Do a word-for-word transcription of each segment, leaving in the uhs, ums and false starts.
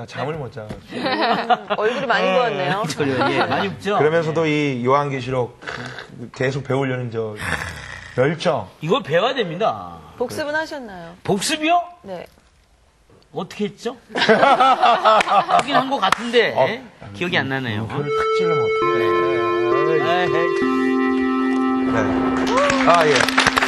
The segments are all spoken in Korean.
제가 잠을 못 자가지고. 얼굴이 많이 부었네요. 예, 많이 붓죠? 그러면서도 이 요한계시록 계속 배우려는 저 열정. 이걸 배워야 됩니다. 복습은 하셨나요? 복습이요? 네. 어떻게 했죠? 하긴 한 것 같은데 어, 기억이 안 나네요. 그걸 탁 찌르면 어떡해. 에이, 네. 아, 예.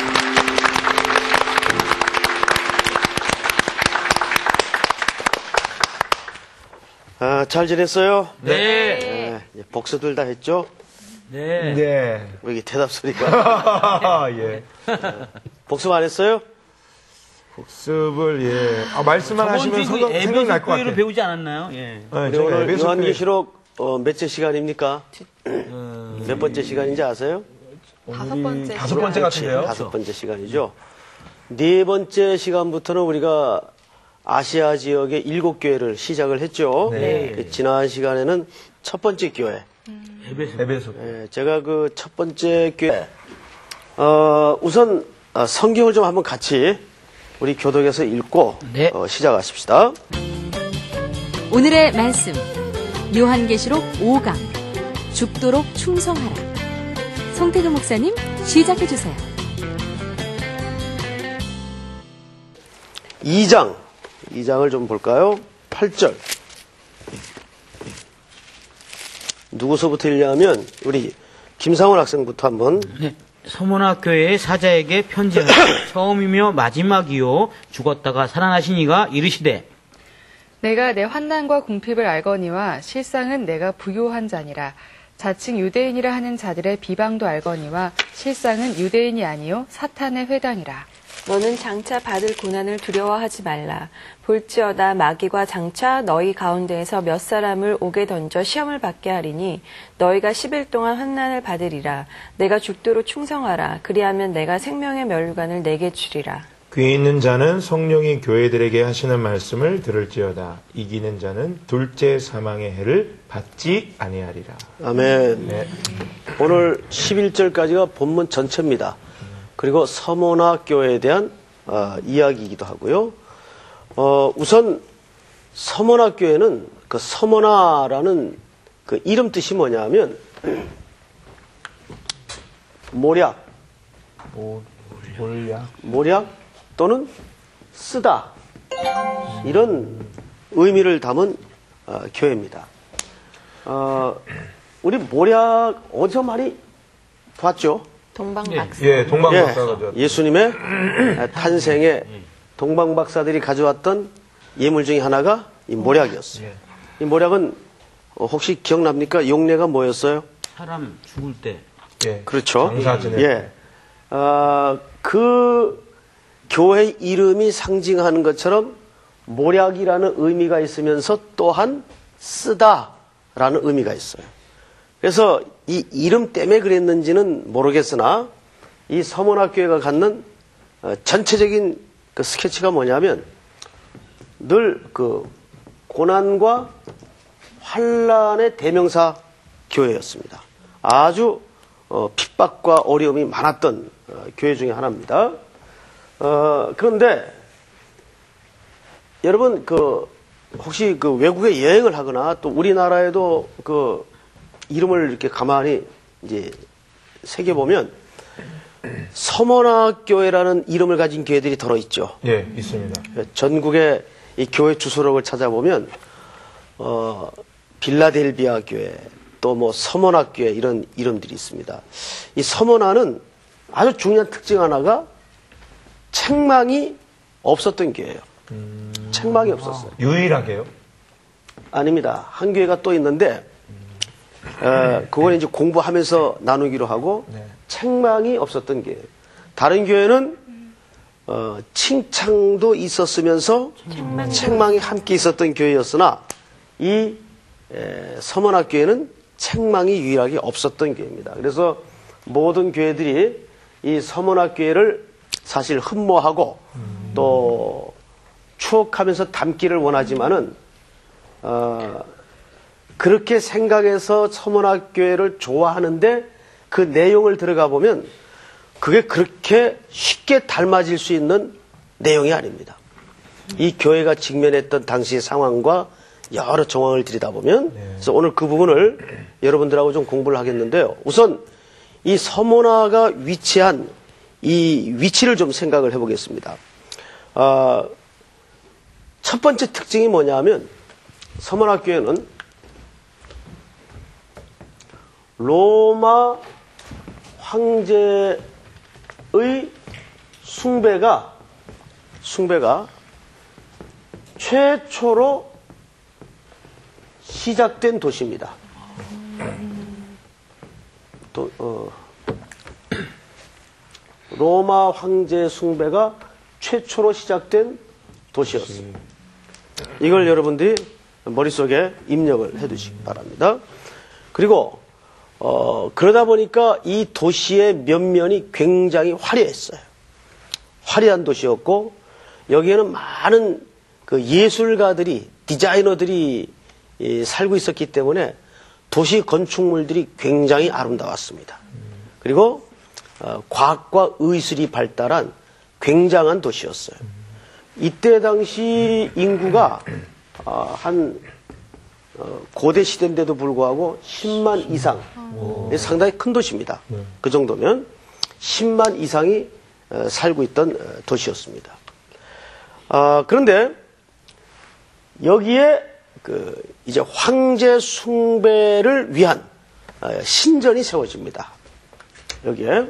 아, 잘 지냈어요? 네. 네. 복수들 다 했죠? 네. 네. 왜 이게 대답 소리가? 예. 복습 안 했어요? 복습을, 예. 아, 말씀만 하시면 생각, 생각날 것 같아요. 를 배우지 않았나요? 예. 네, 우리 제가 오늘 에베소 교회- 요한계시록 어, 몇째 시간입니까? 몇 번째 시간인지 아세요? 다섯 번째. 다섯 번째 같은데요? 다섯 번째 시간이죠. 네 번째 시간부터는 우리가 아시아 지역의 일곱 교회를 시작을 했죠. 네. 지난 시간에는 첫 번째 교회. 에베소. 에베소. 예, 제가 그 첫 번째 교회, 어, 우선 어, 성경을 좀 한번 같이 우리 교독에서 읽고 네. 어, 시작하십시다. 오늘의 말씀 요한계시록 오 강 죽도록 충성하라. 송태근 목사님 시작해 주세요. 이 장, 이 장을 좀 볼까요? 팔 절. 누구서부터 읽냐면 우리 김상원 학생부터 한번. 네. 서문화 교회의 사자에게 편지하라. 처음이며 마지막이요 죽었다가 살아나신 이가 이르시되 내가 내 환난과 궁핍을 알거니와 실상은 내가 부요한 자니라. 자칭 유대인이라 하는 자들의 비방도 알거니와 실상은 유대인이 아니요 사탄의 회당이라. 너는 장차 받을 고난을 두려워하지 말라. 볼지어다 마귀가 장차 너희 가운데에서 몇 사람을 옥에 던져 시험을 받게 하리니 너희가 십 일 동안 환난을 받으리라. 내가 죽도록 충성하라. 그리하면 내가 생명의 멸류관을 내게 주리라. 귀 있는 자는 성령이 교회들에게 하시는 말씀을 들을지어다. 이기는 자는 둘째 사망의 해를 받지 아니하리라. 아멘. 네. 오늘 십일 절까지가 본문 전체입니다. 그리고 서문화 교회에 대한 어, 이야기이기도 하고요. 어, 우선 서문화 교회는 그 서문화라는 그 이름 뜻이 뭐냐면 모략, 모, 몰약. 모략 또는 쓰다 이런 의미를 담은 어, 교회입니다. 어, 우리 모략 어디서 많이 봤죠? 동방박사. 예, 동방박사가 예, 예수님의 탄생에 동방박사들이 가져왔던 예물 중에 하나가 이 모략이었어요. 이 모략은 혹시 기억납니까? 용례가 뭐였어요? 사람 죽을 때 예. 그렇죠. 장사 지낼 예. 어, 그 교회 이름이 상징하는 것처럼 모략이라는 의미가 있으면서 또한 쓰다라는 의미가 있어요. 그래서 이 이름 때문에 그랬는지는 모르겠으나 이 서문화교회가 갖는 전체적인 그 스케치가 뭐냐면 늘 그 고난과 환란의 대명사 교회였습니다. 아주 어, 핍박과 어려움이 많았던 어, 교회 중에 하나입니다. 어, 그런데 여러분 그 혹시 그 외국에 여행을 하거나 또 우리나라에도 그 이름을 이렇게 가만히 이제 새겨보면 서문화교회라는 이름을 가진 교회들이 더러 있죠. 예, 있습니다. 전국의 이 교회 주소록을 찾아보면 어, 빌라델비아 교회 또 뭐 서문화교회 이런 이름들이 있습니다. 이 서문화는 아주 중요한 특징 하나가 책망이 없었던 교회예요. 음... 책망이 없었어요. 유일하게요? 아닙니다. 한 교회가 또 있는데 어, 그건 이제 공부하면서 나누기로 하고 네. 책망이 없었던 교회. 다른 교회는 어, 칭찬도 있었으면서 책망이, 책망이 함께 있었던 교회였으나 이 에, 서문화 교회는 책망이 유일하게 없었던 교회입니다. 그래서 모든 교회들이 이 서문화 교회를 사실 흠모하고 음. 또 추억하면서 담기를 원하지만은 어, 그렇게 생각해서 서문화 교회를 좋아하는데 그 내용을 들어가 보면 그게 그렇게 쉽게 닮아질 수 있는 내용이 아닙니다. 이 교회가 직면했던 당시의 상황과 여러 정황을 들여다보면. 그래서 오늘 그 부분을 여러분들하고 좀 공부를 하겠는데요. 우선 이 서모나가 위치한 이 위치를 좀 생각을 해보겠습니다. 아, 첫 번째 특징이 뭐냐면 서모나 교회는 로마 황제의 숭배가 숭배가 최초로 시작된 도시입니다. 또, 어, 로마 황제 숭배가 최초로 시작된 도시였습니다. 이걸 여러분들이 머릿속에 입력을 해두시기 바랍니다. 그리고 어, 그러다 보니까 이 도시의 면면이 굉장히 화려했어요. 화려한 도시였고 여기에는 많은 그 예술가들이 디자이너들이 이, 살고 있었기 때문에 도시 건축물들이 굉장히 아름다웠습니다. 그리고 어, 과학과 의술이 발달한 굉장한 도시였어요. 이때 당시 인구가 어, 한 어, 고대 시대인데도 불구하고 십만 이상, 상당히 큰 도시입니다. 그 정도면 십만 이상이 어, 살고 있던 어, 도시였습니다. 아, 그런데 여기에 그 이제 황제 숭배를 위한 어, 신전이 세워집니다. 여기에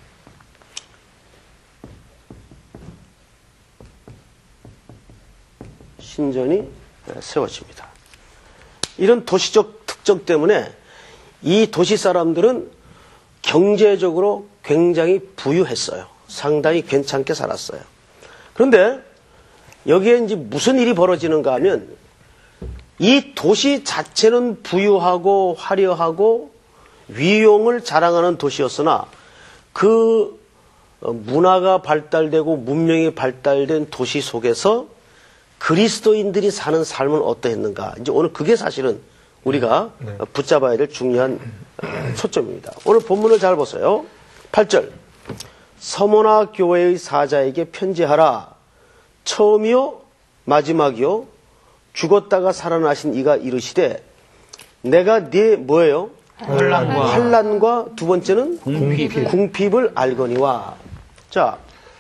신전이 세워집니다. 이런 도시적 특성 때문에 이 도시 사람들은 경제적으로 굉장히 부유했어요. 상당히 괜찮게 살았어요. 그런데 여기에 이제 무슨 일이 벌어지는가 하면 이 도시 자체는 부유하고 화려하고 위용을 자랑하는 도시였으나 그 문화가 발달되고 문명이 발달된 도시 속에서 그리스도인들이 사는 삶은 어떠했는가. 이제 오늘 그게 사실은 우리가 네. 붙잡아야 될 중요한 초점입니다. 오늘 본문을 잘 보세요. 팔 절. 서모나 교회의 사자에게 편지하라. 처음이요 마지막이요 죽었다가 살아나신 이가 이르시되 내가 네 뭐예요? 환난과 환난과 두 번째는 궁핍. 궁핍을 알거니와. 자,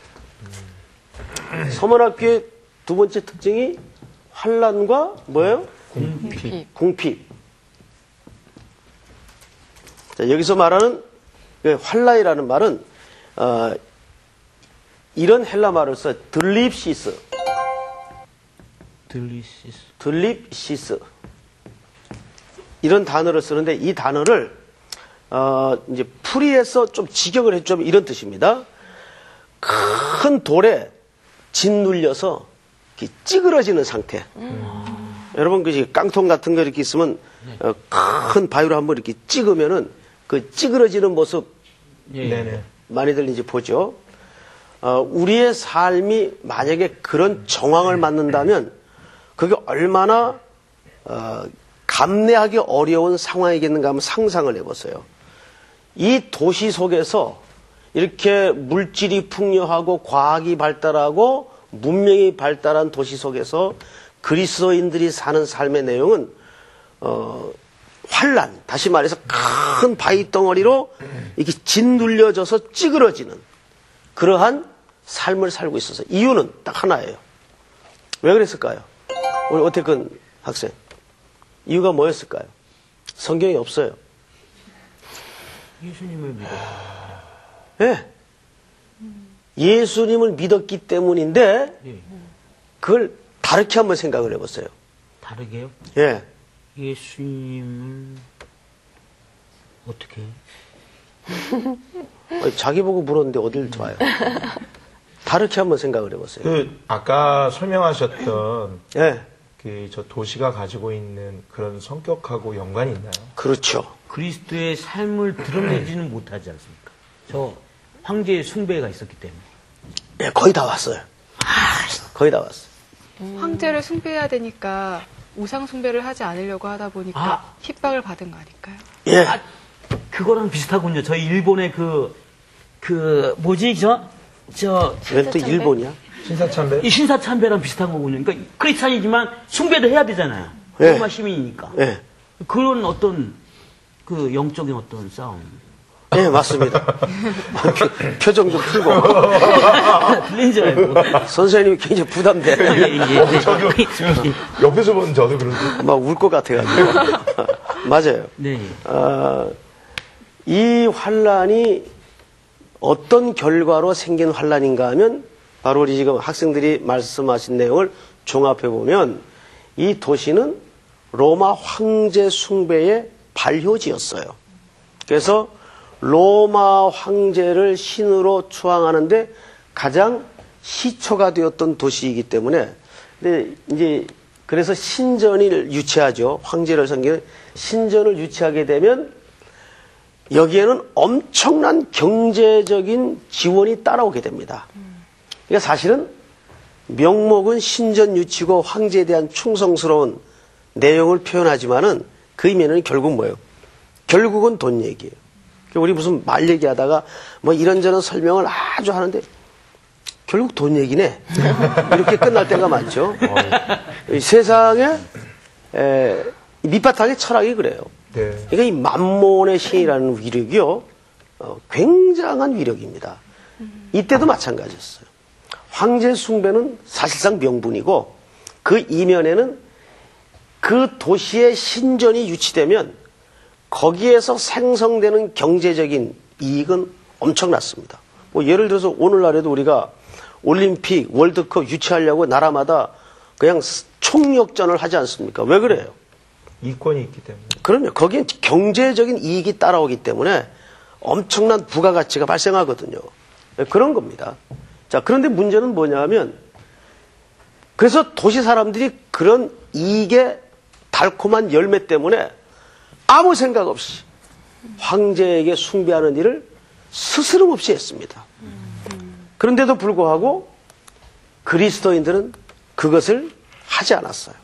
서모나 교회 두 번째 특징이 환난과 뭐예요? 궁핍. 궁핍. 자, 여기서 말하는 환란이라는 말은 어, 이런 헬라 말을 써 들립시스. 들리시스. 들립시스. 이런 단어를 쓰는데 이 단어를 어, 이제 풀이해서 좀 직역을 해주면 이런 뜻입니다. 큰 돌에 짓눌려서 찌그러지는 상태. 음. 여러분, 그 깡통 같은 거 이렇게 있으면 어, 큰 바위로 한번 이렇게 찍으면은 그 찌그러지는 모습 예. 많이들 이제 보죠. 어, 우리의 삶이 만약에 그런 정황을 맞는다면 그게 얼마나 어, 감내하기 어려운 상황이겠는가 하면 상상을 해보세요. 이 도시 속에서 이렇게 물질이 풍요하고 과학이 발달하고 문명이 발달한 도시 속에서 그리스도인들이 사는 삶의 내용은 어, 환란, 다시 말해서 큰 바위 덩어리로 이렇게 짓눌려져서 찌그러지는 그러한 삶을 살고 있어서 이유는 딱 하나예요. 왜 그랬을까요? 우리 오태근 학생, 이유가 뭐였을까요? 성경이 없어요. 예수님을 믿어. 예. 예수님을 믿었기 때문인데 그걸 다르게 한번 생각을 해보세요. 다르게요? 예. 예수님을 어떻게? 아니, 자기 보고 물었는데 어딜 좋아요? 다르게 한번 생각을 해보세요. 그 아까 설명하셨던 예. 그 저 도시가 가지고 있는 그런 성격하고 연관이 있나요? 그렇죠. 그리스도의 삶을 드러내지는 못하지 않습니까? 저 황제의 숭배가 있었기 때문에. 예, 거의 다 왔어요. 거의 다 왔어요. 황제를 숭배해야 되니까 우상 숭배를 하지 않으려고 하다 보니까 아. 핍박을 받은 거 아닐까요? 예. 아, 그거랑 비슷하군요. 저희 일본의 그, 그, 뭐지, 저, 저, 왜 또 일본이야? 신사참배? 이 신사참배랑 비슷한 거군요. 그러니까 크리스찬이지만 숭배도 해야 되잖아요. 예. 로마 시민이니까. 예. 그런 어떤 그 영적인 어떤 싸움. 네, 맞습니다. 표, 표정 좀 풀고. 들린 줄 알고. 선생님이 굉장히 부담돼. 예, 예, 예. 저도 지금 옆에서 보는 저도 그런데. 막 울 것 같아가지고. 맞아요. 네. 어, 이 환란이 어떤 결과로 생긴 환란인가 하면 바로 우리 지금 학생들이 말씀하신 내용을 종합해 보면 이 도시는 로마 황제 숭배의 발효지였어요. 그래서 로마 황제를 신으로 추앙하는데 가장 시초가 되었던 도시이기 때문에, 근데 이제 그래서 신전을 유치하죠. 황제를 섬기는 신전을 유치하게 되면 여기에는 엄청난 경제적인 지원이 따라오게 됩니다. 그러니까 사실은 명목은 신전 유치고 황제에 대한 충성스러운 내용을 표현하지만은 그 이면에는 결국 뭐예요? 결국은 돈 얘기예요. 우리 무슨 말 얘기하다가 뭐 이런저런 설명을 아주 하는데 결국 돈 얘기네. 이렇게 끝날 때가 많죠. 이 세상에 에, 밑바탕의 철학이 그래요. 네. 그러니까 이 만몬의 신이라는 위력이요, 어, 굉장한 위력입니다. 이때도 마찬가지였어요. 황제 숭배는 사실상 명분이고 그 이면에는 그 도시의 신전이 유치되면 거기에서 생성되는 경제적인 이익은 엄청났습니다. 뭐 예를 들어서 오늘날에도 우리가 올림픽, 월드컵 유치하려고 나라마다 그냥 총력전을 하지 않습니까? 왜 그래요? 이권이 있기 때문에. 그럼요. 거기엔 경제적인 이익이 따라오기 때문에 엄청난 부가가치가 발생하거든요. 그런 겁니다. 자, 그런데 문제는 뭐냐면, 그래서 도시 사람들이 그런 이익의 달콤한 열매 때문에 아무 생각 없이 황제에게 숭배하는 일을 스스럼 없이 했습니다. 그런데도 불구하고 그리스도인들은 그것을 하지 않았어요.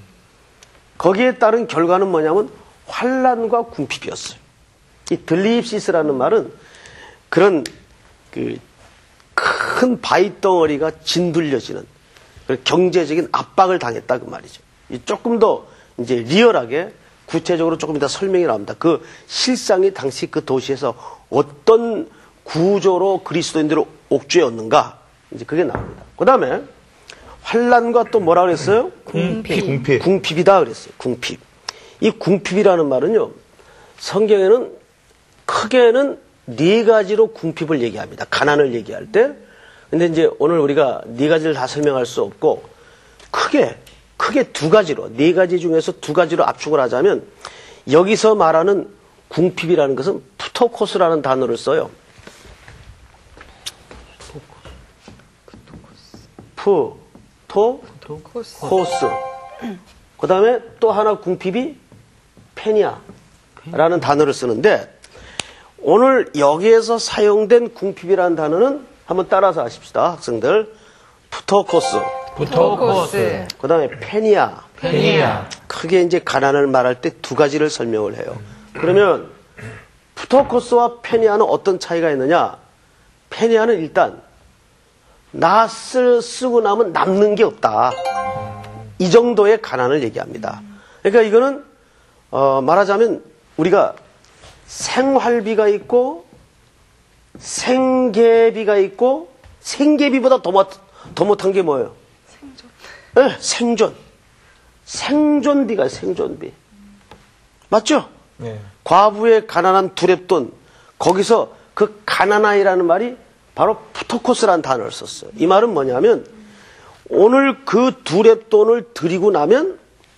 거기에 따른 결과는 뭐냐면 환란과 궁핍이었어요. 이 들립시스라는 말은 그런 그 큰 바위 덩어리가 진둘려지는 경제적인 압박을 당했다 그 말이죠. 조금 더 이제 리얼하게 구체적으로 조금 이따 설명이 나옵니다. 그 실상이 당시 그 도시에서 어떤 구조로 그리스도인들을 옥죄었는가, 이제 그게 나옵니다. 그 다음에 환란과 또 뭐라 그랬어요? 궁핍. 궁핍. 궁핍이다 그랬어요. 궁핍. 이 궁핍이라는 말은요, 성경에는 크게는 네 가지로 궁핍을 얘기합니다. 가난을 얘기할 때. 근데 이제 오늘 우리가 네 가지를 다 설명할 수 없고 크게 크게 두 가지로, 네 가지 중에서 두 가지로 압축을 하자면 여기서 말하는 궁핍이라는 것은 푸토코스라는 단어를 써요. 푸, 토, 코스. 그 다음에 또 하나 궁핍이 페니아라는 단어를 쓰는데, 오늘 여기에서 사용된 궁핍이라는 단어는 한번 따라서 하십시다, 학생들. 푸토코스. 푸토코스. 그 다음에 페니아. 페니아. 크게 이제 가난을 말할 때 두 가지를 설명을 해요. 그러면 푸토코스와 페니아는 어떤 차이가 있느냐? 페니아는 일단 낫을 쓰고 나면 남는 게 없다. 이 정도의 가난을 얘기합니다. 그러니까 이거는 어 말하자면 우리가 생활비가 있고 생계비가 있고 생계비보다 더, 못, 더 못한 게 뭐예요? 생존. 네, 생존. 생존비가 생존비. 맞죠? 네. 과부의 가난한 두렙돈, 거기서 그 가난아이라는 말이 바로 푸토코스라는 단어를 썼어요. 이 말은 뭐냐면 오늘 그 두렙돈을 드리고 나면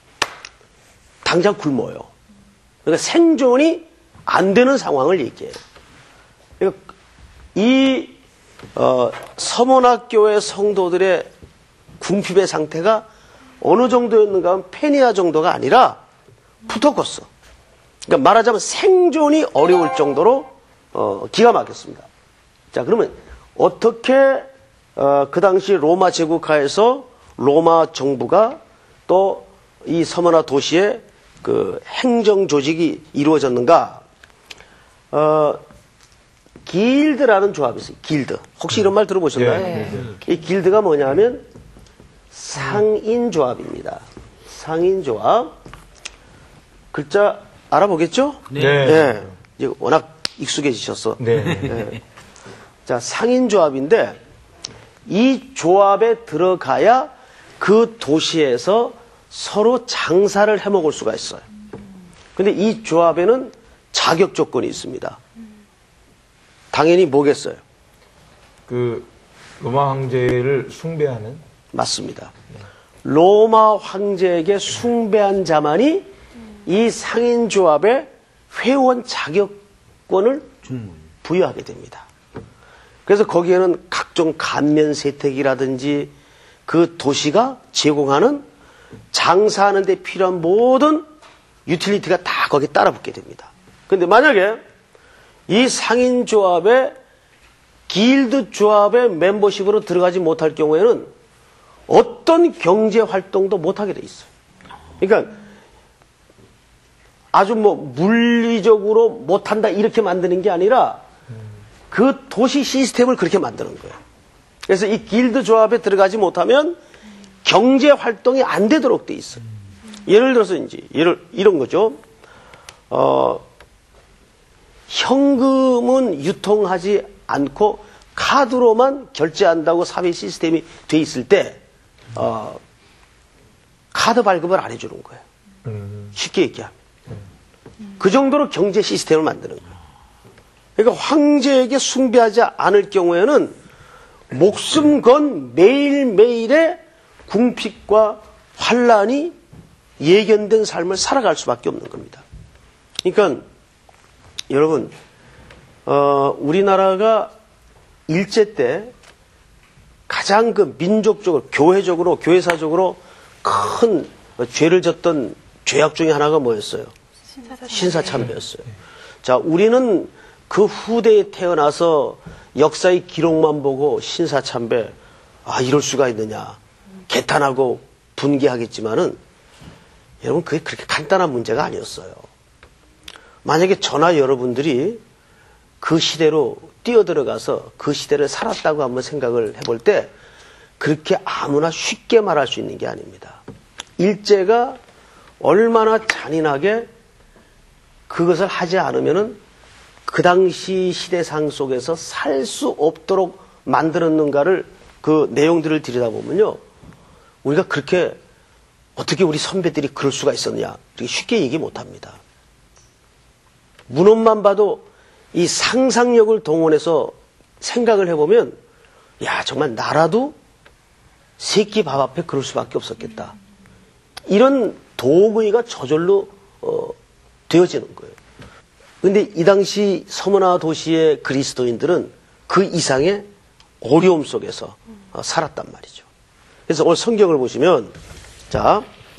당장 굶어요. 그러니까 생존이 안 되는 상황을 얘기해요. 그러니까 이 어, 서문학교의 성도들의 궁핍의 상태가 어느 정도였는가 하면 페니아 정도가 아니라 푸토코스. 그러니까 말하자면 생존이 어려울 정도로 어, 기가 막혔습니다. 자, 그러면 어떻게 어, 그 당시 로마 제국하에서 로마 정부가 또 이 서머나 도시의 그 행정 조직이 이루어졌는가? 어, 길드라는 조합이 있어요. 길드. 혹시 이런 말 들어보셨나요? 네. 이 길드가 뭐냐면 상인 조합입니다. 상인조합. 글자 알아보겠죠? 네. 예. 이제 워낙 익숙해지셔서. 네. 예. 자, 상인조합인데 이 조합에 들어가야 그 도시에서 서로 장사를 해 먹을 수가 있어요. 근데 이 조합에는 자격 조건이 있습니다. 당연히 뭐겠어요? 그 로마 황제를 숭배하는. 맞습니다. 로마 황제에게 숭배한 자만이 이 상인조합의 회원 자격권을 부여하게 됩니다. 그래서 거기에는 각종 감면 세택이라든지 그 도시가 제공하는 장사하는 데 필요한 모든 유틸리티가 다 거기에 따라붙게 됩니다. 그런데 만약에 이 상인조합의 길드 조합의 멤버십으로 들어가지 못할 경우에는 어떤 경제 활동도 못하게 돼 있어요. 그러니까 아주 뭐 물리적으로 못한다 이렇게 만드는 게 아니라 그 도시 시스템을 그렇게 만드는 거예요. 그래서 이 길드 조합에 들어가지 못하면 경제 활동이 안 되도록 돼 있어요. 예를 들어서 이제 예를 이런 거죠. 어, 현금은 유통하지 않고 카드로만 결제한다고 사회 시스템이 돼 있을 때 어, 카드 발급을 안 해주는 거예요. 음. 쉽게 얘기하면 그 정도로 경제 시스템을 만드는 거예요. 그러니까 황제에게 숭배하지 않을 경우에는 목숨 건 매일매일의 궁핍과 환란이 예견된 삶을 살아갈 수밖에 없는 겁니다. 그러니까 여러분 어, 우리나라가 일제 때 가장 그 민족적으로 교회적으로 교회사적으로 큰 죄를 졌던 죄악 중에 하나가 뭐였어요? 신사참배였어요. 자, 우리는 그 후대에 태어나서 역사의 기록만 보고 신사참배, 아, 이럴 수가 있느냐. 개탄하고 분개하겠지만은, 여러분, 그게 그렇게 간단한 문제가 아니었어요. 만약에 저나 여러분들이 그 시대로 뛰어들어가서 그 시대를 살았다고 한번 생각을 해볼 때, 그렇게 아무나 쉽게 말할 수 있는 게 아닙니다. 일제가 얼마나 잔인하게 그것을 하지 않으면은 그 당시 시대상 속에서 살 수 없도록 만들었는가를 그 내용들을 들여다보면요. 우리가 그렇게 어떻게 우리 선배들이 그럴 수가 있었냐. 이렇게 쉽게 얘기 못 합니다. 문헌만 봐도 이 상상력을 동원해서 생각을 해보면 야, 정말 나라도 새끼 밥 앞에 그럴 수밖에 없었겠다. 이런 동의가 저절로 어, 되어지는 거예요. 근데 이 당시 서머나 도시의 그리스도인들은 그 이상의 어려움 속에서 어, 살았단 말이죠. 그래서 오늘 성경을 보시면 자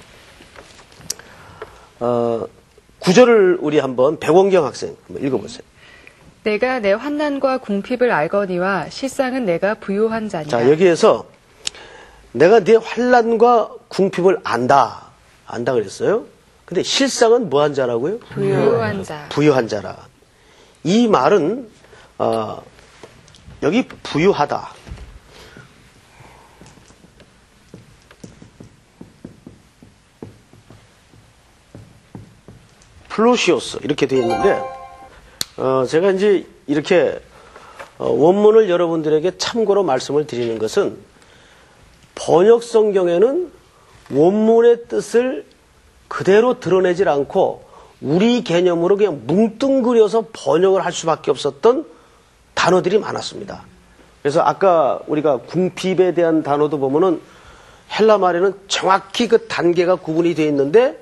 어, 구절을 우리 한번 백원경 학생 한번 읽어보세요. 내가 내 환난과 궁핍을 알거니와 실상은 내가 부요한 자니라. 자, 여기에서 내가 네 환난과 궁핍을 안다. 안다 그랬어요. 근데 실상은 뭐한 자라고요? 부요한 자. 부유한 자라. 이 말은 어, 여기 부유하다. 플로시오스 이렇게 되어 있는데 어, 제가 이제 이렇게 어, 원문을 여러분들에게 참고로 말씀을 드리는 것은 번역 성경에는 원문의 뜻을 그대로 드러내질 않고 우리 개념으로 그냥 뭉뚱그려서 번역을 할 수밖에 없었던 단어들이 많았습니다. 그래서 아까 우리가 궁핍에 대한 단어도 보면은 헬라 말에는 정확히 그 단계가 구분이 되어 있는데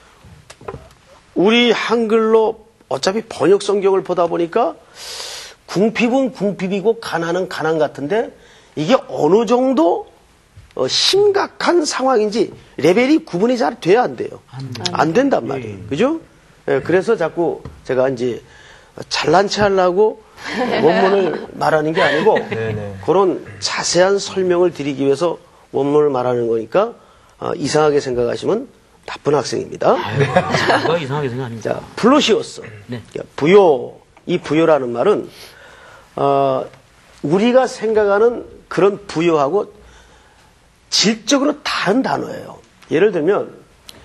우리 한글로 어차피 번역 성경을 보다 보니까 궁핍은 궁핍이고 가난은 가난 같은데 이게 어느 정도 어, 심각한 상황인지 레벨이 구분이 잘 돼야 안 돼요. 안 된단 말이에요. 그죠? 예, 그래서 자꾸 제가 이제 잘난 체 하려고 원문을 말하는 게 아니고 네네. 그런 자세한 설명을 드리기 위해서 원문을 말하는 거니까 어, 이상하게 생각하시면 나쁜 학생입니다. 제가 이상하게 생각 아닙니다. 자, 플로시오스. 네. 부요. 이 부요라는 말은 어, 우리가 생각하는 그런 부요하고 질적으로 다른 단어예요. 예를 들면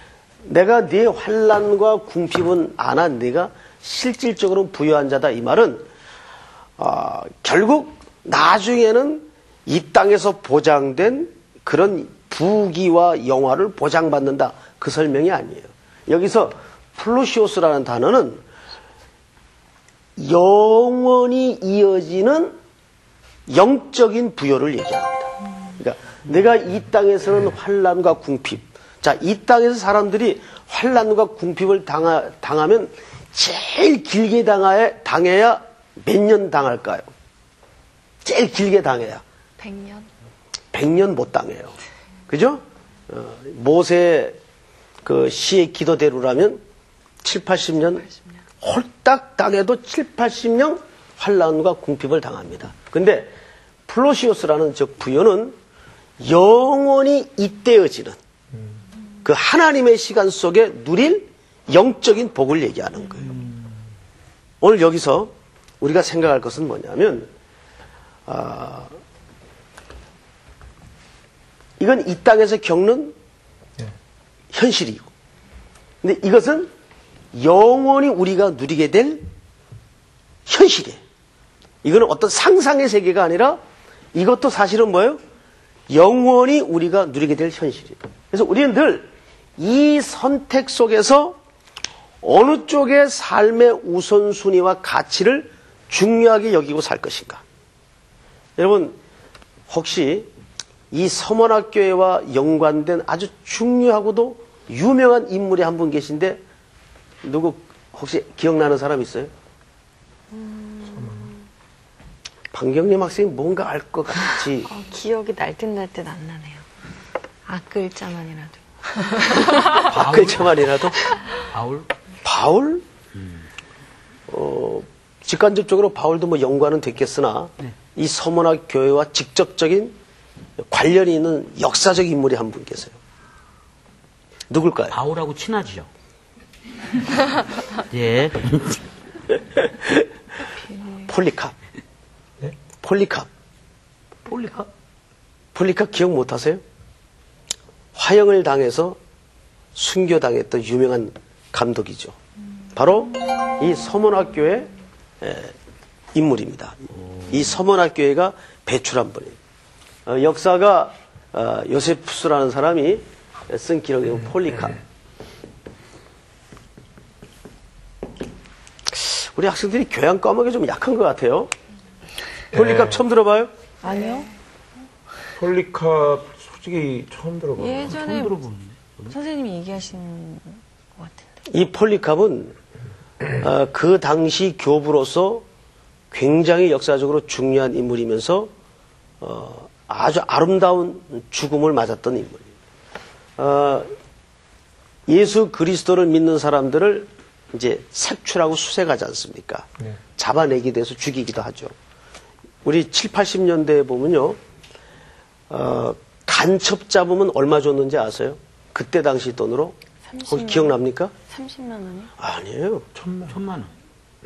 내가 네 환난과 궁핍은 안아 네가 실질적으로 부유한 자다. 이 말은 어, 결국 나중에는 이 땅에서 보장된 그런 부귀와 영화를 보장받는다. 그 설명이 아니에요. 여기서 플루시오스라는 단어는 영원히 이어지는 영적인 부여를 얘기합니다. 그러니까 내가 이 땅에서는 환난과 궁핍. 자, 이 땅에서 사람들이 환난과 궁핍을 당하, 당하면 제일 길게 당해, 당해야 몇 년 당할까요? 제일 길게 당해야. 백 년. 백 년 못 당해요. 그죠? 어, 모세 그 시의 기도대로라면 칠, 팔십 년 홀딱 당해도 칠, 팔십 년 환난과 궁핍을 당합니다. 근데 플로시오스라는 저 부여는 영원히 잇대어지는 그 하나님의 시간 속에 누릴 영적인 복을 얘기하는 거예요. 오늘 여기서 우리가 생각할 것은 뭐냐면 아, 이건 이 땅에서 겪는 현실이고, 근데 이것은 영원히 우리가 누리게 될 현실이에요. 이거는 어떤 상상의 세계가 아니라 이것도 사실은 뭐예요? 영원히 우리가 누리게 될 현실이에요. 그래서 우리는 늘 이 선택 속에서 어느 쪽의 삶의 우선순위와 가치를 중요하게 여기고 살 것인가. 여러분 혹시 이 서문학교회와 연관된 아주 중요하고도 유명한 인물이 한 분 계신데 누구 혹시 기억나는 사람 있어요? 음... 방경림 학생이 뭔가 알 것 같지. 어, 기억이 날 듯 날 듯 안 나네요. 아 글자만이라도. 아 글자만이라도? 바울? 바울? 음. 어, 직간접적으로 바울도 뭐 연관은 됐겠으나 네. 이 서문학 교회와 직접적인 관련이 있는 역사적 인물이 한 분 계세요. 누굴까요? 바울하고 친하지요. 예. 폴리캅. 네? 폴리캅. 폴리캅? 폴리캅 기억 못 하세요? 화형을 당해서 순교당했던 유명한 감독이죠. 바로 이 서문학교의 인물입니다. 이 서문학교회가 배출한 분이에요. 어, 역사가 어, 요세푸스라는 사람이 쓴 기록이고 폴리캅. 우리 학생들이 교양 과목에 좀 약한 것 같아요. 폴리캅 네. 처음 들어봐요? 아니요. 폴리캅 솔직히 처음 들어봐요. 예전에 처음 들어보는데. 선생님이 얘기하신 것 같은데. 이 폴리캅은 어, 그 당시 교부로서 굉장히 역사적으로 중요한 인물이면서 어, 아주 아름다운 죽음을 맞았던 인물이에요. 어, 예수 그리스도를 믿는 사람들을 이제 색출하고 수색하지 않습니까? 네. 잡아내기도 해서 죽이기도 하죠. 우리 칠, 팔십 년대에 보면요. 어, 간첩 잡으면 얼마 줬는지 아세요? 그때 당시 돈으로? 혹시 기억납니까? 삼십만 원이요? 아니에요. 천만. 천만 원.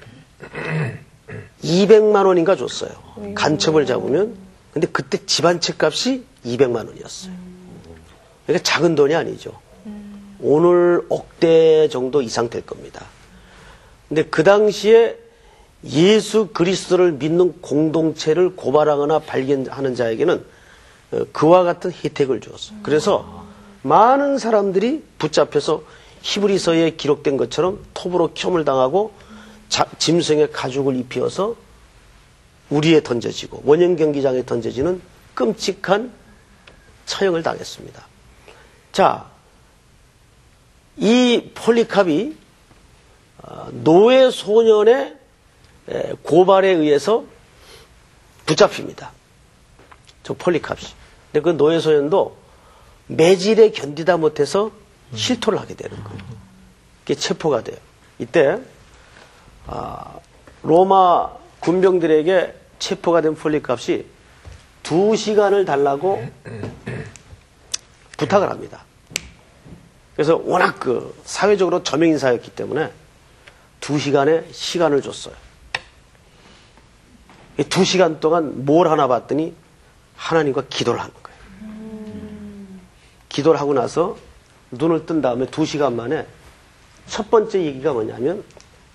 이백만 원인가 줬어요. 간첩을 잡으면. 근데 그때 집안 책값이 이백만 원이었어요. 그러니까 작은 돈이 아니죠. 오늘 억대 정도 이상 될 겁니다. 근데 그 당시에 예수 그리스도를 믿는 공동체를 고발하거나 발견하는 자에게는 그와 같은 혜택을 주었어요. 그래서 많은 사람들이 붙잡혀서 히브리서에 기록된 것처럼 톱으로 켬을 당하고 자, 짐승의 가죽을 입히어서 우리에 던져지고 원형 경기장에 던져지는 끔찍한 처형을 당했습니다. 자, 이 폴리캅이 노예 소년의 고발에 의해서 붙잡힙니다. 저 폴리캅이. 근데 그 노예 소년도 매질에 견디다 못해서 실토를 하게 되는 거예요. 그게 체포가 돼요. 이때 아, 로마 군병들에게 체포가 된 폴리캅이 두 시간을 달라고 부탁을 합니다. 그래서 워낙 그 사회적으로 저명인사였기 때문에 두 시간의 시간을 줬어요. 두 시간 동안 뭘 하나 봤더니 하나님과 기도를 하는 거예요. 기도를 하고 나서 눈을 뜬 다음에 두 시간 만에 첫 번째 얘기가 뭐냐면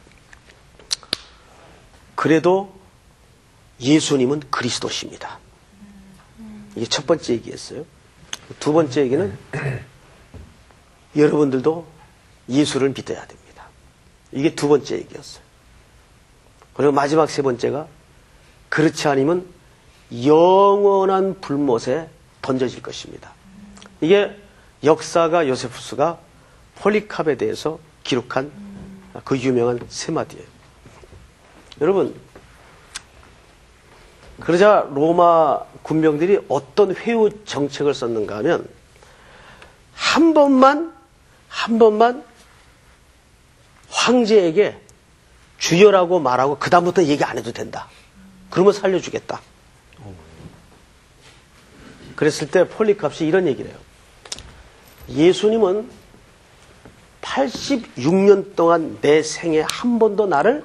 그래도 예수님은 그리스도십니다. 이게 첫 번째 얘기였어요. 두 번째 얘기는 여러분들도 예수를 믿어야 됩니다. 이게 두 번째 얘기였어요. 그리고 마지막 세 번째가 그렇지 않으면 영원한 불못에 던져질 것입니다. 이게 역사가 요세푸스가 폴리캅에 대해서 기록한 그 유명한 세 마디예요. 여러분, 그러자 로마 군병들이 어떤 회유 정책을 썼는가 하면 한 번만 한 번만 황제에게 주여라고 말하고 그 다음부터 얘기 안 해도 된다. 그러면 살려주겠다. 그랬을 때 폴리캅이 이런 얘기를 해요. 예수님은 팔십육 년 동안 내 생에 한 번도 나를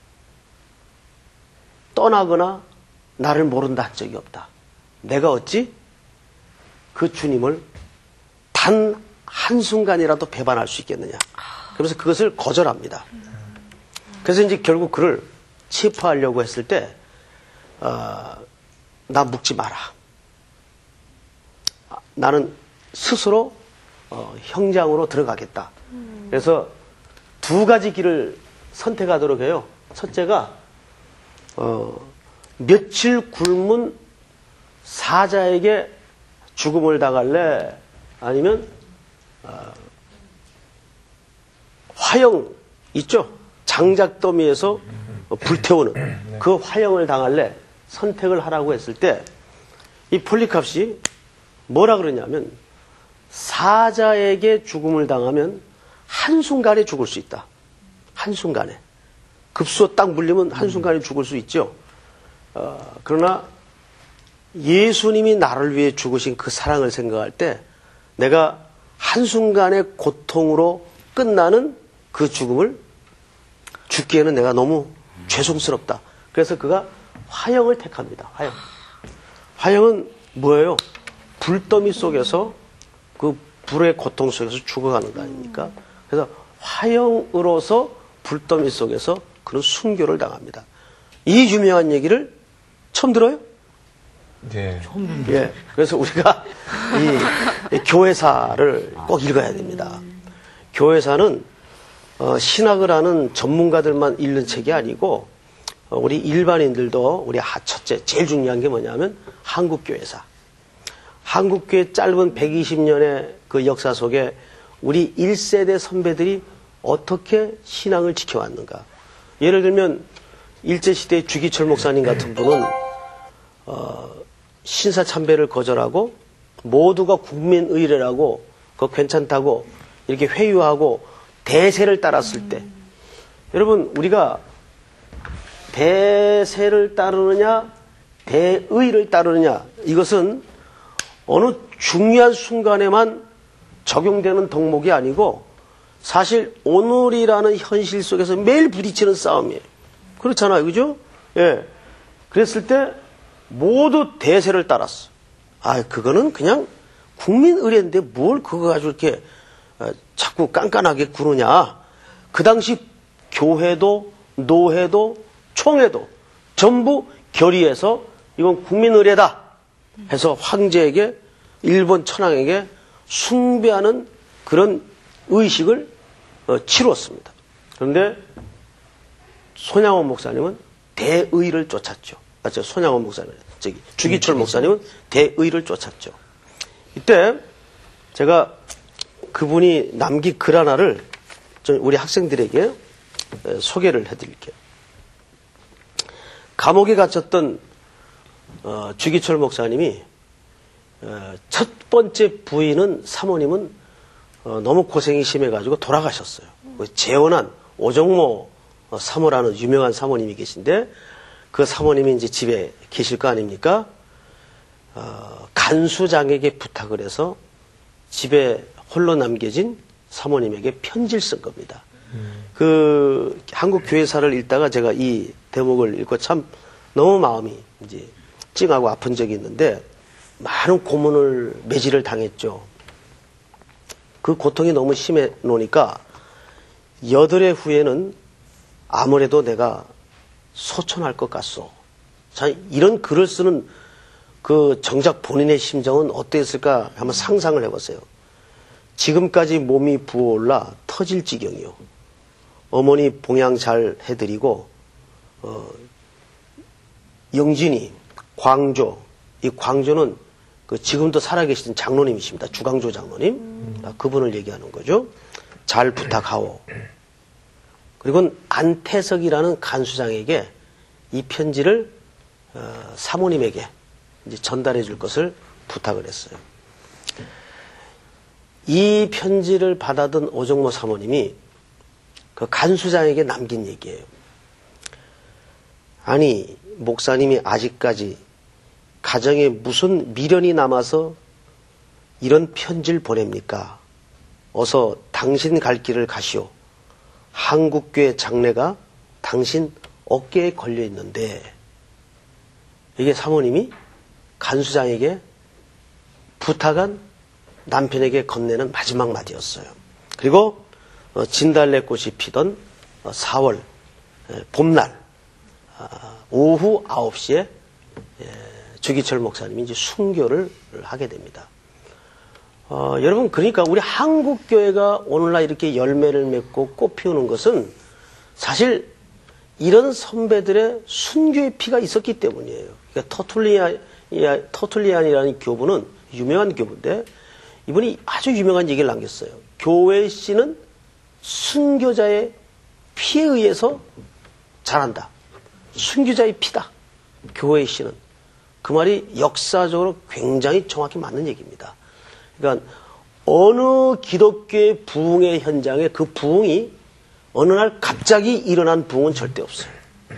떠나거나 나를 모른다 한 적이 없다. 내가 어찌 그 주님을 단 한순간이라도 배반할 수 있겠느냐. 그래서 그것을 거절합니다. 그래서 이제 결국 그를 체포하려고 했을 때, 어, 나 묵지 마라. 나는 스스로 어, 형장으로 들어가겠다. 그래서 두 가지 길을 선택하도록 해요. 첫째가 어, 며칠 굶은 사자에게 죽음을 당할래? 아니면 어, 화형 있죠? 장작더미에서 불태우는 그 화형을 당할래? 선택을 하라고 했을 때 이 폴리캅이 뭐라 그러냐면 사자에게 죽음을 당하면 한순간에 죽을 수 있다. 한순간에. 급수로 딱 물리면 한순간에 죽을 수 있죠. 어, 그러나 예수님이 나를 위해 죽으신 그 사랑을 생각할 때 내가 한순간의 고통으로 끝나는 그 죽음을 죽기에는 내가 너무 죄송스럽다. 그래서 그가 화형을 택합니다. 화형. 화형은 뭐예요? 불더미 속에서 그 불의 고통 속에서 죽어가는 거 아닙니까? 그래서 화형으로서 불더미 속에서 그런 순교를 당합니다. 이 유명한 얘기를 처음 들어요? 네. 예. 그래서 우리가 이, 이 교회사를 꼭 읽어야 됩니다. 교회사는 어, 신학을 하는 전문가들만 읽는 책이 아니고 어, 우리 일반인들도 우리 첫째 제일 중요한 게 뭐냐면 한국교회사. 한국교회 짧은 백이십 년의 그 역사 속에 우리 일 세대 선배들이 어떻게 신앙을 지켜왔는가. 예를 들면 일제시대의 주기철 목사님 같은 분은 어, 신사참배를 거절하고 모두가 국민의례라고 그거 괜찮다고 이렇게 회유하고 대세를 따랐을 때 여러분 우리가 대세를 따르느냐 대의를 따르느냐 이것은 어느 중요한 순간에만 적용되는 덕목이 아니고 사실 오늘이라는 현실 속에서 매일 부딪히는 싸움이에요. 그렇잖아요. 그죠? 예. 그랬을 때 모두 대세를 따랐어. 아, 그거는 그냥 국민 의례인데 뭘 그거 가지고 이렇게 어, 자꾸 깐깐하게 구느냐. 그 당시 교회도 노회도 총회도 전부 결의해서 이건 국민 의례다 해서 황제에게 일본 천황에게 숭배하는 그런 의식을 어, 치루었습니다. 그런데 손양원 목사님은 대의를 쫓았죠. 아, 저 손양원 목사님, 저기 주기철 목사님은 대의를 쫓았죠. 이때 제가 그분이 남긴 글 하나를 우리 학생들에게 소개를 해드릴게요. 감옥에 갇혔던 어, 주기철 목사님이 어, 첫 번째 부인은 사모님은 어, 너무 고생이 심해가지고 돌아가셨어요. 재혼한 오정모 사모라는 유명한 사모님이 계신데 그 사모님이 이제 집에 계실 거 아닙니까? 어, 간수장에게 부탁을 해서 집에 홀로 남겨진 사모님에게 편지를 쓴 겁니다. 음. 그 한국 교회사를 읽다가 제가 이 대목을 읽고 참 너무 마음이 이제 찡하고 아픈 적이 있는데 많은 고문을 매질을 당했죠. 그 고통이 너무 심해 놓으니까 여덟 해 후에는 아무래도 내가 소천할 것 같소. 자, 이런 글을 쓰는 그 정작 본인의 심정은 어땠을까 한번 상상을 해보세요. 지금까지 몸이 부어올라 터질 지경이요. 어머니 봉양 잘 해드리고 어, 영진이, 광조, 이 광조는 그 지금도 살아계시던 장로님이십니다. 주광조 장로님. 음. 그분을 얘기하는 거죠. 잘 부탁하오. 그리고 안태석이라는 간수장에게 이 편지를 어, 사모님에게 이제 전달해 줄 것을 부탁을 했어요. 이 편지를 받아든 오정모 사모님이 그 간수장에게 남긴 얘기예요. 아니, 목사님이 아직까지 가정에 무슨 미련이 남아서 이런 편지를 보냅니까? 어서 당신 갈 길을 가시오. 한국교회 장례가 당신 어깨에 걸려 있는데, 이게 사모님이 간수장에게 부탁한 남편에게 건네는 마지막 마디였어요. 그리고 진달래꽃이 피던 사월 봄날 오후 아홉 시에 주기철 목사님이 이제 순교를 하게 됩니다. 어, 여러분, 그러니까 우리 한국교회가 오늘날 이렇게 열매를 맺고 꽃 피우는 것은 사실 이런 선배들의 순교의 피가 있었기 때문이에요. 그러니까 터툴리안, 터툴리안이라는 교부는 유명한 교부인데 이분이 아주 유명한 얘기를 남겼어요. 교회 씨는 순교자의 피에 의해서 자란다. 순교자의 피다. 교회 씨는. 그 말이 역사적으로 굉장히 정확히 맞는 얘기입니다. 그러니까 어느 기독교의 부흥의 현장에 그 부흥이 어느 날 갑자기 일어난 부흥은 절대 없어요.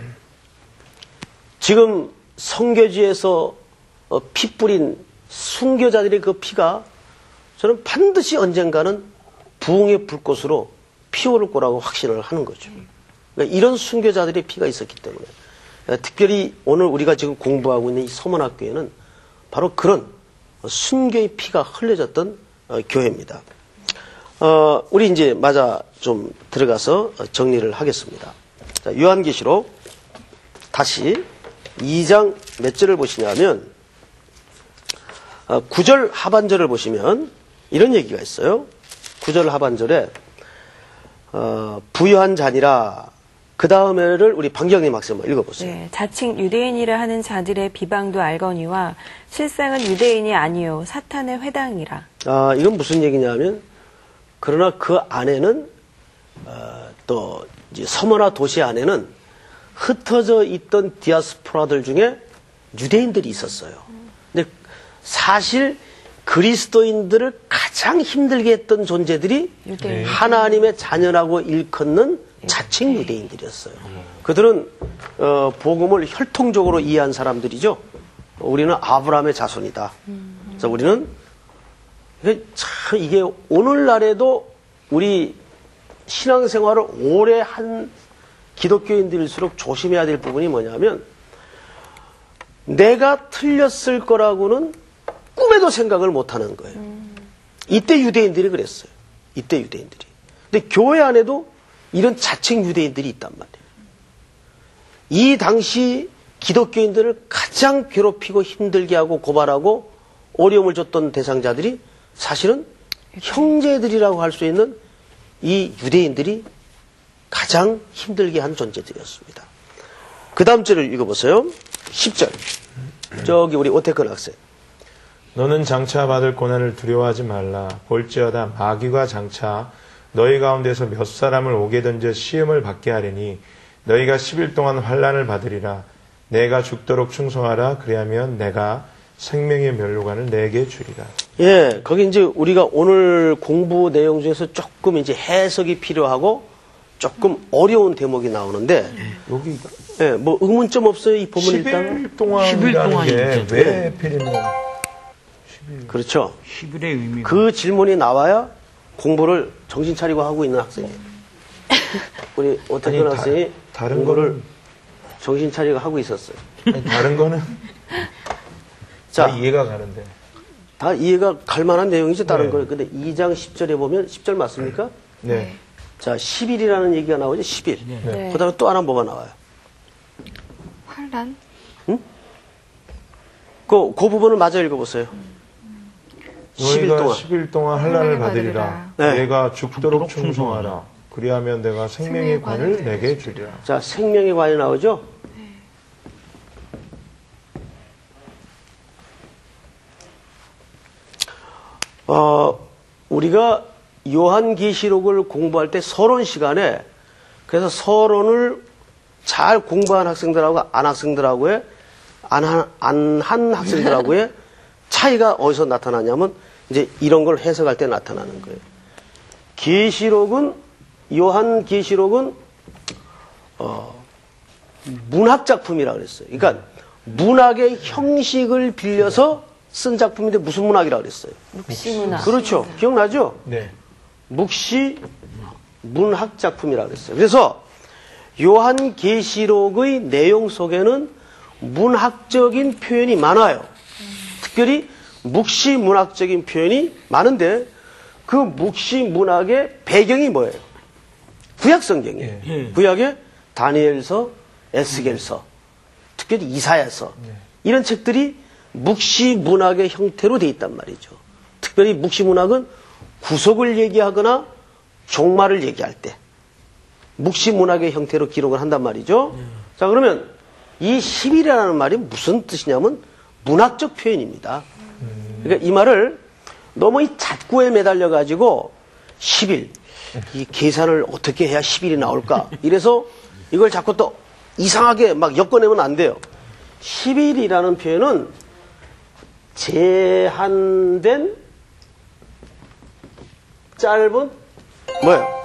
지금 성교지에서 피 뿌린 순교자들의 그 피가 저는 반드시 언젠가는 부흥의 불꽃으로 피어오를 거라고 확신을 하는 거죠. 그러니까 이런 순교자들의 피가 있었기 때문에 특별히 오늘 우리가 지금 공부하고 있는 이 서문학교에는 바로 그런 순교의 피가 흘려졌던 어, 교회입니다. 어, 우리 이제 마저 좀 들어가서 정리를 하겠습니다. 자, 요한계시록 다시 이 장 몇 절을 보시냐면 어, 구 절 하반절을 보시면 이런 얘기가 있어요. 구 절 하반절에 어, 부유한 자니라. 그 다음에를 우리 방경림 학생 한번 읽어보세요. 네, 자칭 유대인이라 하는 자들의 비방도 알거니와 실상은 유대인이 아니요 사탄의 회당이라. 아, 이건 무슨 얘기냐면 그러나 그 안에는 어, 또 이제 서머나 도시 안에는 흩어져 있던 디아스포라들 중에 유대인들이 있었어요. 근데 사실 그리스도인들을 가장 힘들게 했던 존재들이 유대인. 하나님의 자녀라고 일컫는 자칭 유대인들이었어요. 그들은 어, 복음을 혈통적으로 이해한 사람들이죠. 우리는 아브라함의 자손이다. 그래서 우리는 이게 참 이게 오늘날에도 우리 신앙생활을 오래 한 기독교인들일수록 조심해야 될 부분이 뭐냐면 내가 틀렸을 거라고는 꿈에도 생각을 못하는 거예요. 이때 유대인들이 그랬어요. 이때 유대인들이. 근데 교회 안에도 이런 자칭 유대인들이 있단 말이에요. 이 당시 기독교인들을 가장 괴롭히고 힘들게 하고 고발하고 어려움을 줬던 대상자들이 사실은 형제들이라고 할 수 있는 이 유대인들이 가장 힘들게 한 존재들이었습니다. 그 다음 절을 읽어보세요. 십 절. 저기 우리 오태근 학생. 너는 장차 받을 고난을 두려워하지 말라. 볼지어다 마귀가 장차 너희 가운데서 몇 사람을 오게 던져 시험을 받게 하리니 너희가 십 일 동안 환난을 받으리라. 내가 죽도록 충성하라. 그리하면 내가 생명의 면류관을 내게 주리라. 예, 거기 이제 우리가 오늘 공부 내용 중에서 조금 이제 해석이 필요하고 조금 어려운 대목이 나오는데 여기 예, 뭐 의문점 없어요 이 본문 십 일 일단. 동안이라는 게 왜 하필이면 그렇죠. 십 일의 의미가. 그 질문이 나와야 공부를 정신 차리고 하고 있는 학생이에요. 우리 오태근 아니, 학생이 다, 다른 공부를 거는 정신 차리고 하고 있었어요. 아니, 다른 거는 자, 다 이해가 가는데 다 이해가 갈 만한 내용이죠, 다른 네. 거. 근데 이 장 십 절에 보면 십 절 맞습니까? 네. 자, 십 일이라는 얘기가 나오죠, 십 일. 네. 그 다음에 또 하나 뭐가 나와요? 환란? 그, 그 부분을 마저 읽어보세요. 십 일 너희가 동안. 십 일 동안 환란을 환란을 받으리라. 받으리라. 네. 내가 죽도록 죽도록 충성하라. 그리하면 내가 생명의 생명의 관을 관을 내게 주리라. 자, 생명의 관이 나오죠? 어, 우리가 요한계시록을 공부할 때 서론 시간에 그래서 서론을 잘 공부한 학생들하고 안 학생들하고의 안 한, 안 한 학생들하고의 차이가 어디서 나타나냐면 이제 이런 걸 해석할 때 나타나는 거예요. 계시록은 요한 계시록은 어, 문학 작품이라 그랬어요. 그러니까 문학의 형식을 빌려서 쓴 작품인데 무슨 문학이라 그랬어요? 묵시문학. 그렇죠. 기억나죠? 네. 묵시 문학 작품이라 그랬어요. 그래서 요한 계시록의 내용 속에는 문학적인 표현이 많아요. 특별히 묵시 문학적인 표현이 많은데 그 묵시 문학의 배경이 뭐예요? 구약 성경이에요. 예. 구약의 다니엘서, 에스겔서, 특별히 이사야서 이런 책들이 묵시 문학의 형태로 돼 있단 말이죠. 특별히 묵시 문학은 구속을 얘기하거나 종말을 얘기할 때 묵시 문학의 형태로 기록을 한단 말이죠. 자, 그러면 이 십 일이라는 말이 무슨 뜻이냐면 문학적 표현입니다. 그러니까 이 말을 너무 이 잣구에 매달려 가지고 십 일 이 계산을 어떻게 해야 십 일이 나올까? 이래서 이걸 자꾸 또 이상하게 막 엮어내면 안 돼요. 십 일이라는 표현은 제한된 짧은 뭐예요?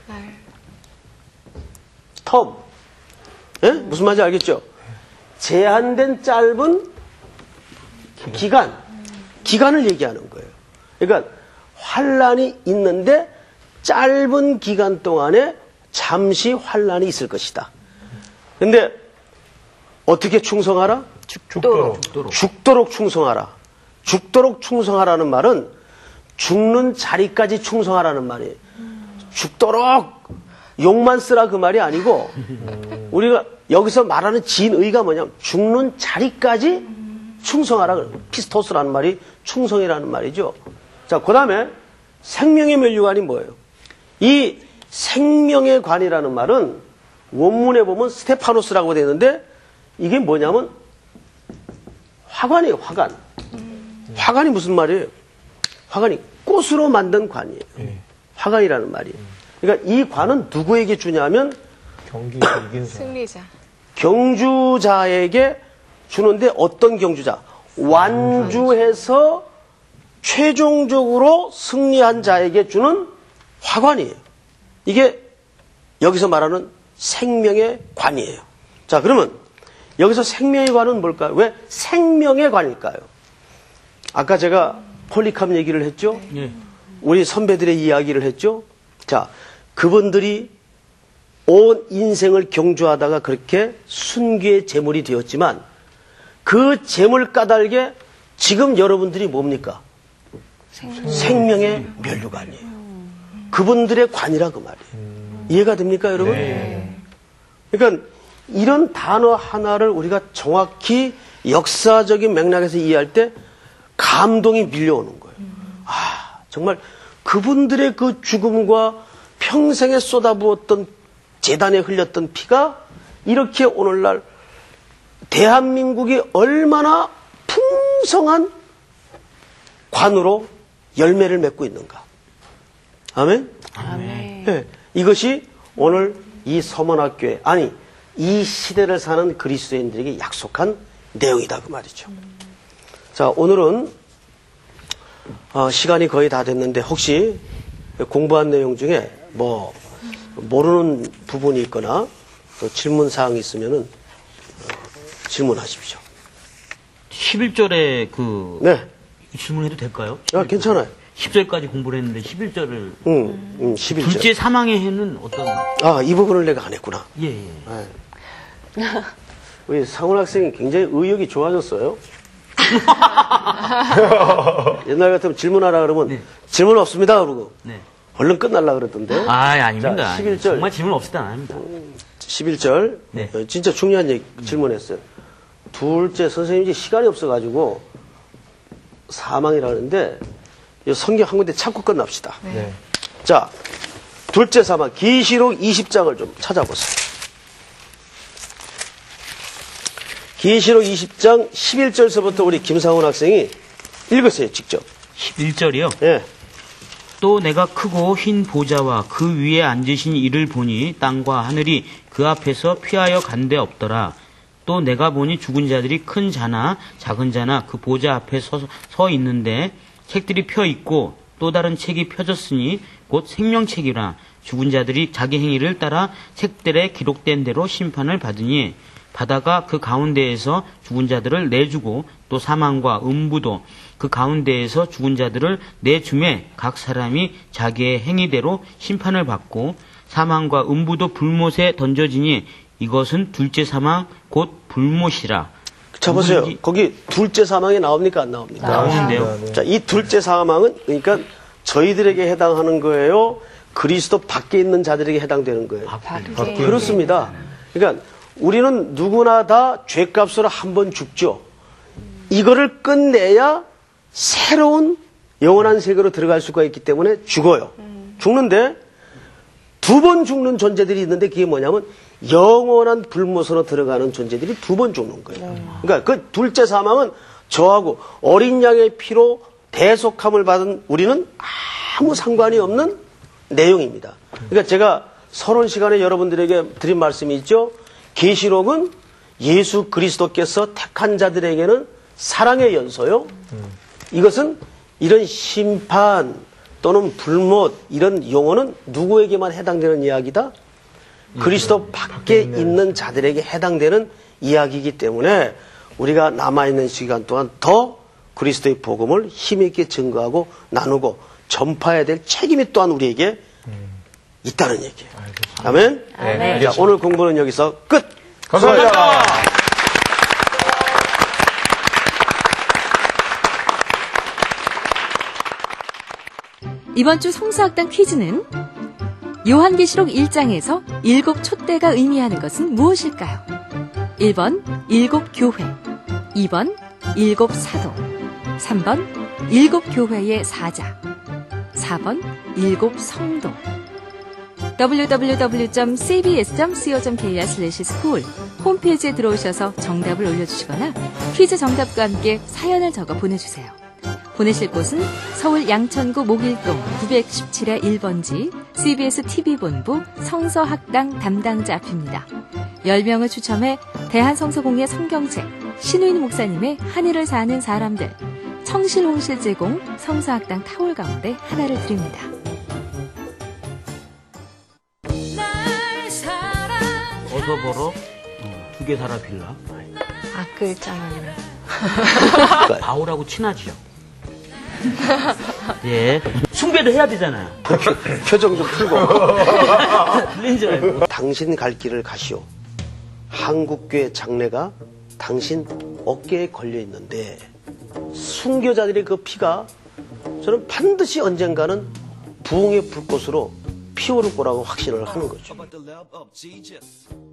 텀. 예? 무슨 말인지 알겠죠? 제한된 짧은 기간. 기간을 얘기하는 거예요. 그러니까 환란이 있는데 짧은 기간 동안에 잠시 환란이 있을 것이다. 근데 어떻게 충성하라? 죽도록. 죽도록 충성하라. 죽도록 충성하라는 말은 죽는 자리까지 충성하라는 말이에요. 죽도록 욕만 쓰라 그 말이 아니고 우리가 여기서 말하는 진의가 뭐냐면 죽는 자리까지 충성하라. 피스토스라는 말이 충성이라는 말이죠. 자, 그 다음에 생명의 면류관이 뭐예요? 이 생명의 관이라는 말은 원문에 보면 스테파노스라고 되어 있는데 이게 뭐냐면 화관이에요, 화관. 화관이 무슨 말이에요? 화관이 꽃으로 만든 관이에요. 화관이라는 말이에요. 그러니까 이 관은 누구에게 주냐면 경기 이긴 사람. 승리자. 경주자에게 주는데 어떤 경주자? 완주해서 최종적으로 승리한 자에게 주는 화관이에요. 이게 여기서 말하는 생명의 관이에요. 자, 그러면 여기서 생명의 관은 뭘까요? 왜 생명의 관일까요? 아까 제가 폴리캄 얘기를 했죠? 예. 우리 선배들의 이야기를 했죠? 자, 그분들이 온 인생을 경주하다가 그렇게 순교의 제물이 되었지만 그 제물 까닭에 지금 여러분들이 뭡니까? 생명. 생명의 면류관이에요. 그분들의 관이라 그 말이에요. 이해가 됩니까, 여러분? 네. 그러니까 이런 단어 하나를 우리가 정확히 역사적인 맥락에서 이해할 때 감동이 밀려오는 거예요. 아, 정말 그분들의 그 죽음과 평생에 쏟아부었던 재단에 흘렸던 피가 이렇게 오늘날 대한민국이 얼마나 풍성한 관으로 열매를 맺고 있는가. 아멘? 아멘. 네, 이것이 오늘 이 서문학교에, 아니, 이 시대를 사는 그리스도인들에게 약속한 내용이다. 그 말이죠. 자, 오늘은 어, 시간이 거의 다 됐는데 혹시 공부한 내용 중에 뭐 모르는 부분이 있거나 또 질문 사항이 있으면은 어, 질문하십시오. 십일 절에 그 네, 질문해도 될까요? 아, 괜찮아요. 십 절까지 공부를 했는데 십일 절을 응, 응, 십일 절. 둘째 사망의 해는 어떤? 아, 이 부분을 내가 안 했구나. 예, 예. 네. 우리 상훈 학생이 굉장히 의욕이 좋아졌어요. 옛날 같으면 질문하라 그러면 네. 질문 없습니다 그러고 네. 얼른 끝날라 그러던데. 아, 아닙니다. 자, 십일 절. 정말 질문 없을 때 안 합니다. 십일 절. 네. 어, 진짜 중요한 얘기 질문했어요. 둘째 선생님이 시간이 없어가지고 사망이라 하는데 이 성경 한 군데 찾고 끝납시다. 네. 자, 둘째 사망 계시록 이십 장을 좀 찾아보세요. 계시록 이십 장 십일 절서부터 우리 김상훈 학생이 읽으세요, 직접. 십일 절이요. 예. 또 내가 크고 흰 보좌와 그 위에 앉으신 이를 보니 땅과 하늘이 그 앞에서 피하여 간 데 없더라. 또 내가 보니 죽은 자들이 큰 자나 작은 자나 그 보좌 앞에 서, 서 있는데 책들이 펴 있고 또 다른 책이 펴졌으니 곧 생명책이라. 죽은 자들이 자기 행위를 따라 책들에 기록된 대로 심판을 받으니 바다가 그 가운데에서 죽은 자들을 내주고 또 사망과 음부도 그 가운데에서 죽은 자들을 내주매 각 사람이 자기의 행위대로 심판을 받고 사망과 음부도 불못에 던져지니 이것은 둘째 사망 곧 불못이라. 자, 보세요. 누구인지 거기 둘째 사망이 나옵니까? 안 나옵니까? 나오는데요. 네. 자, 이 둘째 사망은 그러니까 저희들에게 해당하는 거예요. 그리스도 밖에 있는 자들에게 해당되는 거예요. 아, 밖에. 그렇습니다. 그러니까 우리는 누구나 다 죄값으로 한 번 죽죠. 이거를 끝내야 새로운 영원한 세계로 들어갈 수가 있기 때문에 죽어요. 죽는데 두 번 죽는 존재들이 있는데 그게 뭐냐면 영원한 불못으로 들어가는 존재들이 두 번 죽는 거예요. 그러니까 그 둘째 사망은 저하고 어린 양의 피로 대속함을 받은 우리는 아무 상관이 없는 내용입니다. 그러니까 제가 서론 시간에 여러분들에게 드린 말씀이 있죠. 계시록은 예수 그리스도께서 택한 자들에게는 사랑의 연서요. 이것은 이런 심판 또는 불못 이런 용어는 누구에게만 해당되는 이야기다? 그리스도 밖에 있는 자들에게 해당되는 이야기이기 때문에 우리가 남아있는 시간 동안 더 그리스도의 복음을 힘있게 증거하고 나누고 전파해야 될 책임이 또한 우리에게 있다는 얘기예요. 아멘? 네. 자, 오늘 공부는 여기서 끝! 감사합니다. 이번 주 송수학당 퀴즈는 요한계시록 일 장에서 일곱 촛대가 의미하는 것은 무엇일까요? 일 번 일곱 교회, 이 번 일곱 사도, 삼 번 일곱 교회의 사자, 사 번 일곱 성도. 더블유 더블유 더블유 점 씨비에스 점 씨오 점 케이알 슬래시 스쿨 홈페이지에 들어오셔서 정답을 올려주시거나 퀴즈 정답과 함께 사연을 적어 보내주세요. 보내실 곳은 서울 양천구 목일동 구백십칠 일 번지 씨비에스 티비본부 성서학당 담당자 앞입니다. 열 명을 추첨해 대한성서공예 성경책, 신우인 목사님의 하늘을 사는 사람들, 청실홍실 제공 성서학당 타월 가운데 하나를 드립니다. 어서 보러 두 개 사라 빌라. 악글자만이라. 바울하고 친하지요. 예. 숭배도 해야 되잖아요. 표정 좀 풀고. 들린 줄 알고. 당신 갈 길을 가시오. 한국교회 장례가 당신 어깨에 걸려 있는데 순교자들의 그 피가 저는 반드시 언젠가는 부흥의 불꽃으로 피오를 거라고 확신을 하는 거죠.